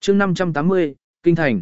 chương 580, Kinh Thành.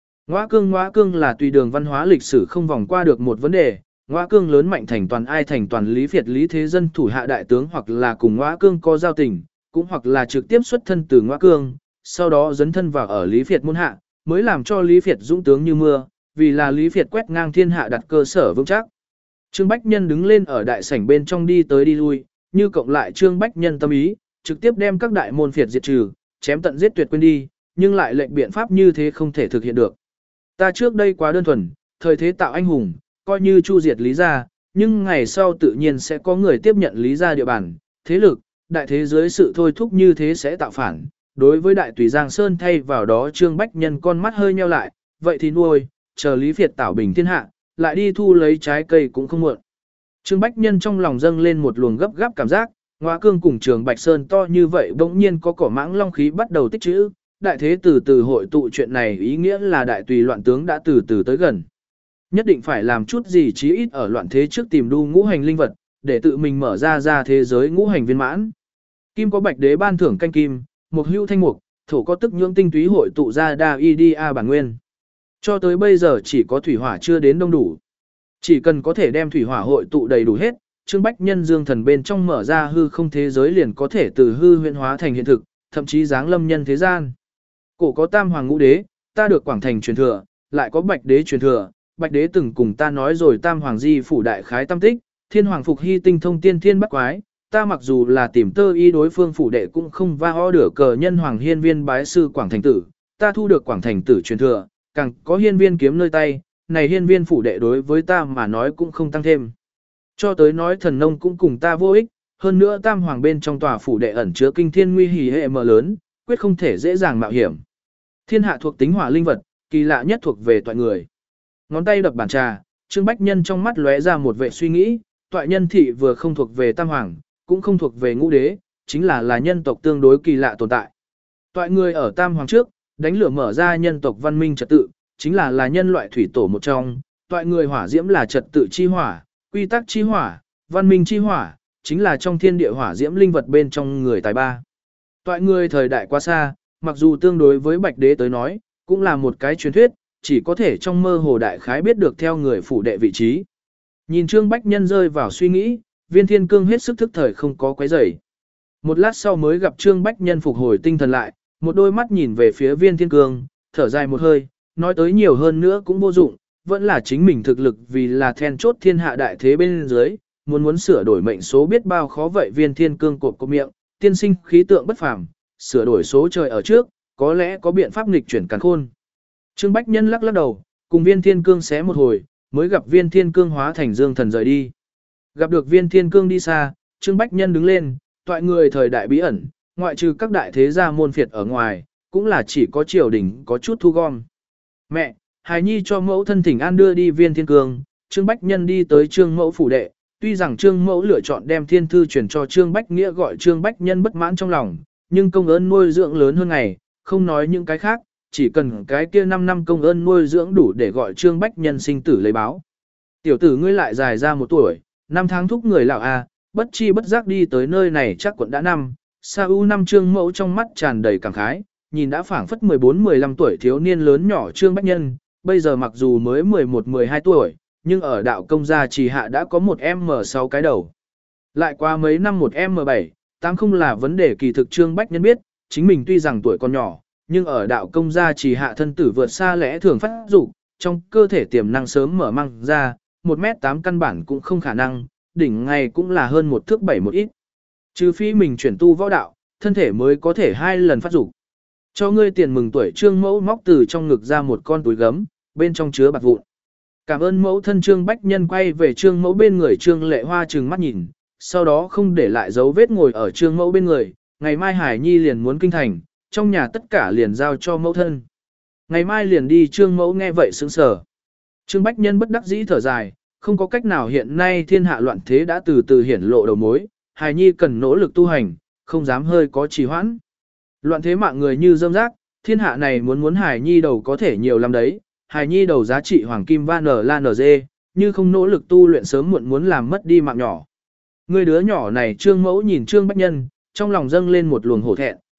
Ngõa cương là tùy đường văn hóa lịch sử không vòng qua được một vấn đề. Ngõa cương lớn mạnh thành toàn ai thành toàn Lý Việt Lý Thế Dân thủ hạ đại tướng, hoặc là cùng Ngõa cương có giao tình, cũng hoặc là trực tiếp xuất thân từ Ngõa cương, sau đó dấn thân vào ở Lý Việt môn hạ, mới làm cho Lý Việt dũng tướng như mưa, vì là Lý Việt quét ngang thiên hạ đặt cơ sở vững chắc. Trương Bách Nhân đứng lên ở đại sảnh bên trong đi tới đi lui, như cộng lại Trương Bách Nhân tâm ý, trực tiếp đem các đại môn phiệt diệt trừ, chém tận giết tuyệt quên đi, nhưng lại lệnh biện pháp như thế không thể thực hiện được. Ta trước đây quá đơn thuần, thời thế tạo anh hùng, coi như chu diệt Lý gia, nhưng ngày sau tự nhiên sẽ có người tiếp nhận Lý gia địa bàn, thế lực, đại thế giới sự thôi thúc như thế sẽ tạo phản. Đối với đại tùy Giang Sơn thay vào đó Trương Bách Nhân con mắt hơi nheo lại, vậy thì nuôi, chờ Lý Việt tảo bình thiên hạ, lại đi thu lấy trái cây cũng không muộn. Trương Bách Nhân trong lòng dâng lên một luồng gấp gáp cảm giác, Ngõa cương cùng Trường Bạch Sơn to như vậy bỗng nhiên có cỏ mãng long khí bắt đầu tích trữ, đại thế từ từ hội tụ, chuyện này ý nghĩa là đại tùy loạn tướng đã từ từ tới gần. Nhất định phải làm chút gì chí ít ở loạn thế trước tìm đu ngũ hành linh vật, để tự mình mở ra thế giới ngũ hành viên mãn. Kim có Bạch Đế ban thưởng canh kim, mộc hữu thanh mục, thổ có tức nhưỡng tinh túy hội tụ ra đa idia bản nguyên. Cho tới bây giờ chỉ có thủy hỏa chưa đến đông đủ. Chỉ cần có thể đem thủy hỏa hội tụ đầy đủ hết, Trương Bách Nhân dương thần bên trong mở ra hư không thế giới liền có thể từ hư huyễn hóa thành hiện thực, thậm chí giáng lâm nhân thế gian. Cổ có tam hoàng ngũ đế, ta được Quảng Thành truyền thừa, lại có Bạch Đế truyền thừa. Bạch Đế từng cùng ta nói rồi tam hoàng di phủ đại khái tam tích, thiên hoàng phục hy tinh thông tiên thiên bắt quái. Ta mặc dù là tìm tơ y đối phương phủ đệ cũng không va ho đửa cờ nhân hoàng hiên viên bái sư Quảng Thành tử. Ta thu được Quảng Thành tử truyền thừa, càng có hiên viên kiếm nơi tay, này hiên viên phủ đệ đối với ta mà nói cũng không tăng thêm. Cho tới nói thần nông cũng cùng ta vô ích, hơn nữa tam hoàng bên trong tòa phủ đệ ẩn chứa kinh thiên nguy hỉ hệ mở lớn, quyết không thể dễ dàng mạo hiểm. Thiên hạ thuộc tính hỏa linh vật, kỳ lạ nhất thuộc về toại người. Ngón tay đập bàn trà, Trương Bách Nhân trong mắt lóe ra một vệ suy nghĩ, toại nhân thị vừa không thuộc về tam hoàng, cũng không thuộc về ngũ đế, chính là nhân tộc tương đối kỳ lạ tồn tại. Toại người ở tam hoàng trước, đánh lửa mở ra nhân tộc văn minh trật tự, chính là nhân loại thủy tổ một trong, toại người hỏa diễm là trật tự chi hỏa, quy tắc chi hỏa, văn minh chi hỏa, chính là trong thiên địa hỏa diễm linh vật bên trong người tài ba. Toại người thời đại quá xa, mặc dù tương đối với Bạch Đế tới nói, cũng là một cái truyền thuyết, chỉ có thể trong mơ hồ đại khái biết được theo người phủ đệ vị trí. Nhìn Trương Bách Nhân rơi vào suy nghĩ, Viên Thiên Cương hết sức thức thời không có quấy rầy. Một lát sau mới gặp Trương Bách Nhân phục hồi tinh thần lại, một đôi mắt nhìn về phía Viên Thiên Cương, thở dài một hơi, nói tới nhiều hơn nữa cũng vô dụng, vẫn là chính mình thực lực vì là then chốt thiên hạ đại thế bên dưới, muốn sửa đổi mệnh số biết bao khó vậy. Viên Thiên Cương cột có miệng, tiên sinh khí tượng bất phàm, sửa đổi số trời ở trước, có lẽ có biện pháp nghịch chuyển càn khôn. Trương Bách Nhân lắc lắc đầu, cùng Viên Thiên Cương xé một hồi, mới gặp Viên Thiên Cương hóa thành dương thần rời đi. Gặp được Viên Thiên Cương đi xa, Trương Bách Nhân đứng lên, toại người thời đại bí ẩn, ngoại trừ các đại thế gia môn phiệt ở ngoài, cũng là chỉ có triều đình có chút thu gom. Mẹ, hài nhi cho mẫu thân thỉnh an đưa đi Viên Thiên Cương. Trương Bách Nhân đi tới Trương Mẫu phủ đệ, tuy rằng Trương Mẫu lựa chọn đem thiên thư truyền cho Trương Bách Nghĩa gọi Trương Bách Nhân bất mãn trong lòng, nhưng công ơn nuôi dưỡng lớn hơn ngày, không nói những cái khác, chỉ cần cái kia 5 năm công ơn nuôi dưỡng đủ để gọi Trương Bách Nhân sinh tử lấy báo. Tiểu tử ngươi lại dài ra 1 tuổi, 5 tháng thúc người lão a, bất chi bất giác đi tới nơi này chắc quận đã năm. Sa U năm Trương Mẫu trong mắt tràn đầy cảm khái, nhìn đã phảng phất 14-15 tuổi thiếu niên lớn nhỏ Trương Bách Nhân, bây giờ mặc dù mới 11-12 tuổi, nhưng ở đạo công gia trì hạ đã có một M6 cái đầu. Lại qua mấy năm một M7, 8 không là vấn đề. Kỳ thực Trương Bách Nhân biết, chính mình tuy rằng tuổi còn nhỏ, nhưng ở đạo công gia trì hạ thân tử vượt xa lẽ thường phát dục, trong cơ thể tiềm năng sớm mở mang ra, 1m8 căn bản cũng không khả năng, đỉnh ngày cũng là hơn 1 thước 7 một ít. Trừ phi mình chuyển tu võ đạo, thân thể mới có thể 2 lần phát dục. Cho ngươi tiền mừng tuổi. Trương Mẫu móc từ trong ngực ra một con túi gấm, bên trong chứa bạc vụn. Cảm ơn mẫu thân. Trương Bách Nhân quay về Trương Mẫu bên người. Trương Lệ Hoa trừng mắt nhìn, sau đó không để lại dấu vết ngồi ở Trương Mẫu bên người. Ngày mai Hải Nhi liền muốn kinh thành, trong nhà tất cả liền giao cho mẫu thân. Ngày mai liền đi. Trương Mẫu nghe vậy sững sờ. Trương Bách Nhân bất đắc dĩ thở dài, không có cách nào, hiện nay thiên hạ loạn thế đã từ từ hiển lộ đầu mối, Hải Nhi cần nỗ lực tu hành, không dám hơi có trì hoãn. Loạn thế mạng người như rơm rác, thiên hạ này muốn Hải Nhi đầu có thể nhiều lắm đấy. Hải Nhi đầu giá trị hoàng kim van la nz, như không nỗ lực tu luyện sớm muộn muốn làm mất đi mạng nhỏ. Người đứa nhỏ này. Trương Mẫu nhìn Trương Bách Nhân, trong lòng dâng lên một luồng hổ thẹn,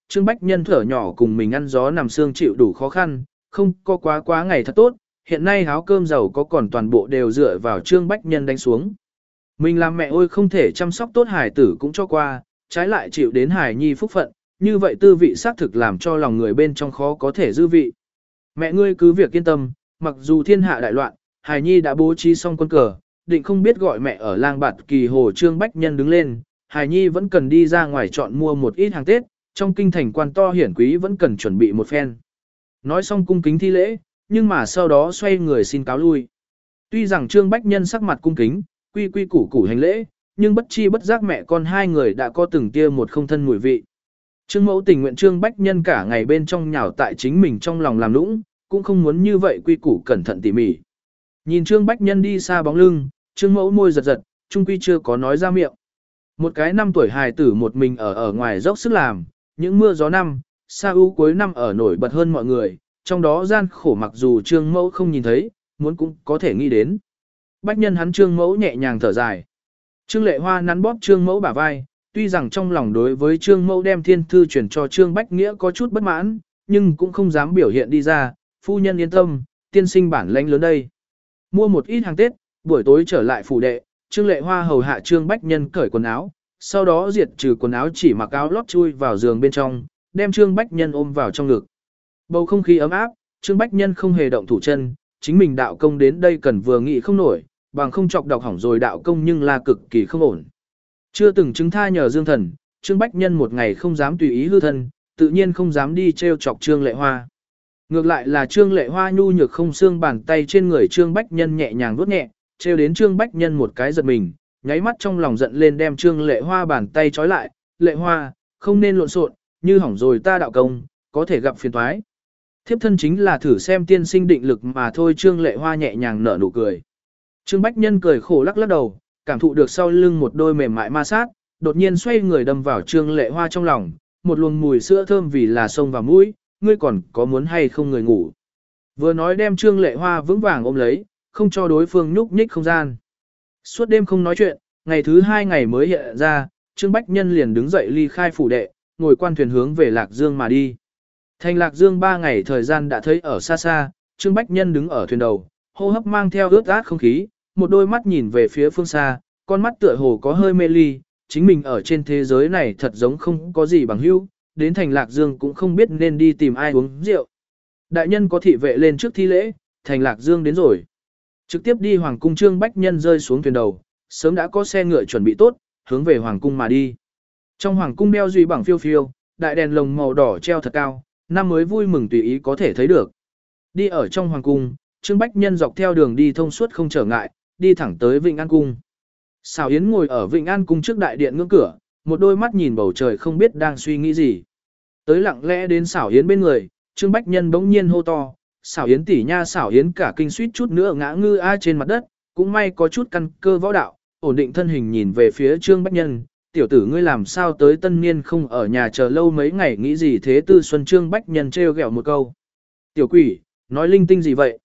Trương Bách Nhân thở nhỏ cùng mình ăn gió nằm xương chịu đủ khó khăn, không có quá ngày thật tốt, hiện nay háo cơm giàu có còn toàn bộ đều dựa vào Trương Bách Nhân đánh xuống. Mình làm mẹ ôi không thể chăm sóc tốt hải tử cũng cho qua, trái lại chịu đến hải nhi phúc phận, như vậy tư vị xác thực làm cho lòng người bên trong khó có thể dư vị. Mẹ ngươi cứ việc yên tâm, mặc dù thiên hạ đại loạn, hải nhi đã bố trí xong quân cờ, định không biết gọi mẹ ở lang bạt kỳ hồ Trương Bách Nhân đứng lên, hải nhi vẫn cần đi ra ngoài chọn mua một ít hàng Tết, trong kinh thành quan to hiển quý vẫn cần chuẩn bị một phen. Nói xong cung kính thi lễ, nhưng mà sau đó xoay người xin cáo lui. Tuy rằng Trương Bách Nhân sắc mặt cung kính, quy củ hành lễ, nhưng bất chi bất giác mẹ con hai người đã có từng tia một không thân mùi vị. Trương Mẫu tình nguyện Trương Bách Nhân cả ngày bên trong nhào tại chính mình trong lòng làm lũng, cũng không muốn như vậy quy củ cẩn thận tỉ mỉ. Nhìn Trương Bách Nhân đi xa bóng lưng, Trương Mẫu môi giật giật, trung quy chưa có nói ra miệng. Một cái 5 tuổi hài tử một mình ở ngoài dốc sức làm, những mưa gió năm, sa ưu cuối năm ở nổi bật hơn mọi người, trong đó gian khổ mặc dù Trương Mẫu không nhìn thấy, muốn cũng có thể nghĩ đến. Bách Nhân hắn Trương Mẫu nhẹ nhàng thở dài. Trương Lệ Hoa nắn bóp Trương Mẫu bả vai, tuy rằng trong lòng đối với Trương Mẫu đem thiên thư chuyển cho Trương Bách Nghĩa có chút bất mãn, nhưng cũng không dám biểu hiện đi ra, phu nhân yên tâm, tiên sinh bản lãnh lớn đây. Mua một ít hàng Tết, buổi tối trở lại phủ đệ, Trương Lệ Hoa hầu hạ Trương Bách Nhân cởi quần áo, sau đó diệt trừ quần áo chỉ mặc áo lót chui vào giường bên trong, đem Trương Bách Nhân ôm vào trong ngực. Bầu không khí ấm áp, Trương Bách Nhân không hề động thủ chân, chính mình đạo công đến đây cần vừa nghĩ không nổi, bằng không chọc đọc hỏng rồi đạo công nhưng là cực kỳ không ổn. Chưa từng chứng tha nhờ Dương Thần, Trương Bách Nhân một ngày không dám tùy ý hư thân, tự nhiên không dám đi trêu chọc Trương Lệ Hoa. Ngược lại là Trương Lệ Hoa nhu nhược không xương bàn tay trên người Trương Bách Nhân nhẹ nhàng vuốt nhẹ, trêu đến Trương Bách Nhân một cái giật mình, nháy mắt trong lòng giận lên đem Trương Lệ Hoa bàn tay trói lại, Lệ Hoa, không nên lộn xộn, như hỏng rồi ta đạo công, có thể gặp phiền toái. Thiếp thân chính là thử xem tiên sinh định lực mà thôi. Trương Lệ Hoa nhẹ nhàng nở nụ cười. Trương Bách Nhân cười khổ lắc lắc đầu, cảm thụ được sau lưng một đôi mềm mại ma sát, đột nhiên xoay người đâm vào Trương Lệ Hoa trong lòng, một luồng mùi sữa thơm vì là sông vào mũi, ngươi còn có muốn hay không người ngủ. Vừa nói đem Trương Lệ Hoa vững vàng ôm lấy, không cho đối phương nhúc nhích không gian. Suốt đêm không nói chuyện, ngày thứ 2 ngày mới hiện ra, Trương Bách Nhân liền đứng dậy ly khai phủ đệ, ngồi quan thuyền hướng về Lạc Dương mà đi. Thành Lạc Dương 3 ngày thời gian đã thấy ở xa xa, Trương Bách Nhân đứng ở thuyền đầu, hô hấp mang theo ướt át không khí, một đôi mắt nhìn về phía phương xa, con mắt tựa hồ có hơi mê ly, chính mình ở trên thế giới này thật giống không có gì bằng hữu, đến Thành Lạc Dương cũng không biết nên đi tìm ai uống rượu. Đại nhân có thị vệ lên trước thi lễ, Thành Lạc Dương đến rồi. Trực tiếp đi Hoàng cung. Trương Bách Nhân rơi xuống thuyền đầu, sớm đã có xe ngựa chuẩn bị tốt, hướng về Hoàng cung mà đi. Trong Hoàng cung đeo duy bằng phiêu phiêu, đại đèn lồng màu đỏ treo thật cao, năm mới vui mừng tùy ý có thể thấy được. Đi ở trong Hoàng cung, Trương Bách Nhân dọc theo đường đi thông suốt không trở ngại, đi thẳng tới Vịnh An Cung. Xảo Yến ngồi ở Vịnh An Cung trước đại điện ngưỡng cửa, một đôi mắt nhìn bầu trời không biết đang suy nghĩ gì. Tới lặng lẽ đến Xảo Yến bên người, Trương Bách Nhân bỗng nhiên hô to, Xảo Yến tỷ nha. Xảo Yến cả kinh suýt chút nữa ngã ngư a trên mặt đất, cũng may có chút căn cơ võ đạo, ổn định thân hình nhìn về phía Trương Bách Nhân, tiểu tử ngươi làm sao tới tân niên không ở nhà chờ lâu mấy ngày nghĩ gì thế. Tư Xuân. Trương Bách Nhân trêu ghẹo một câu. Tiểu quỷ, nói linh tinh gì vậy?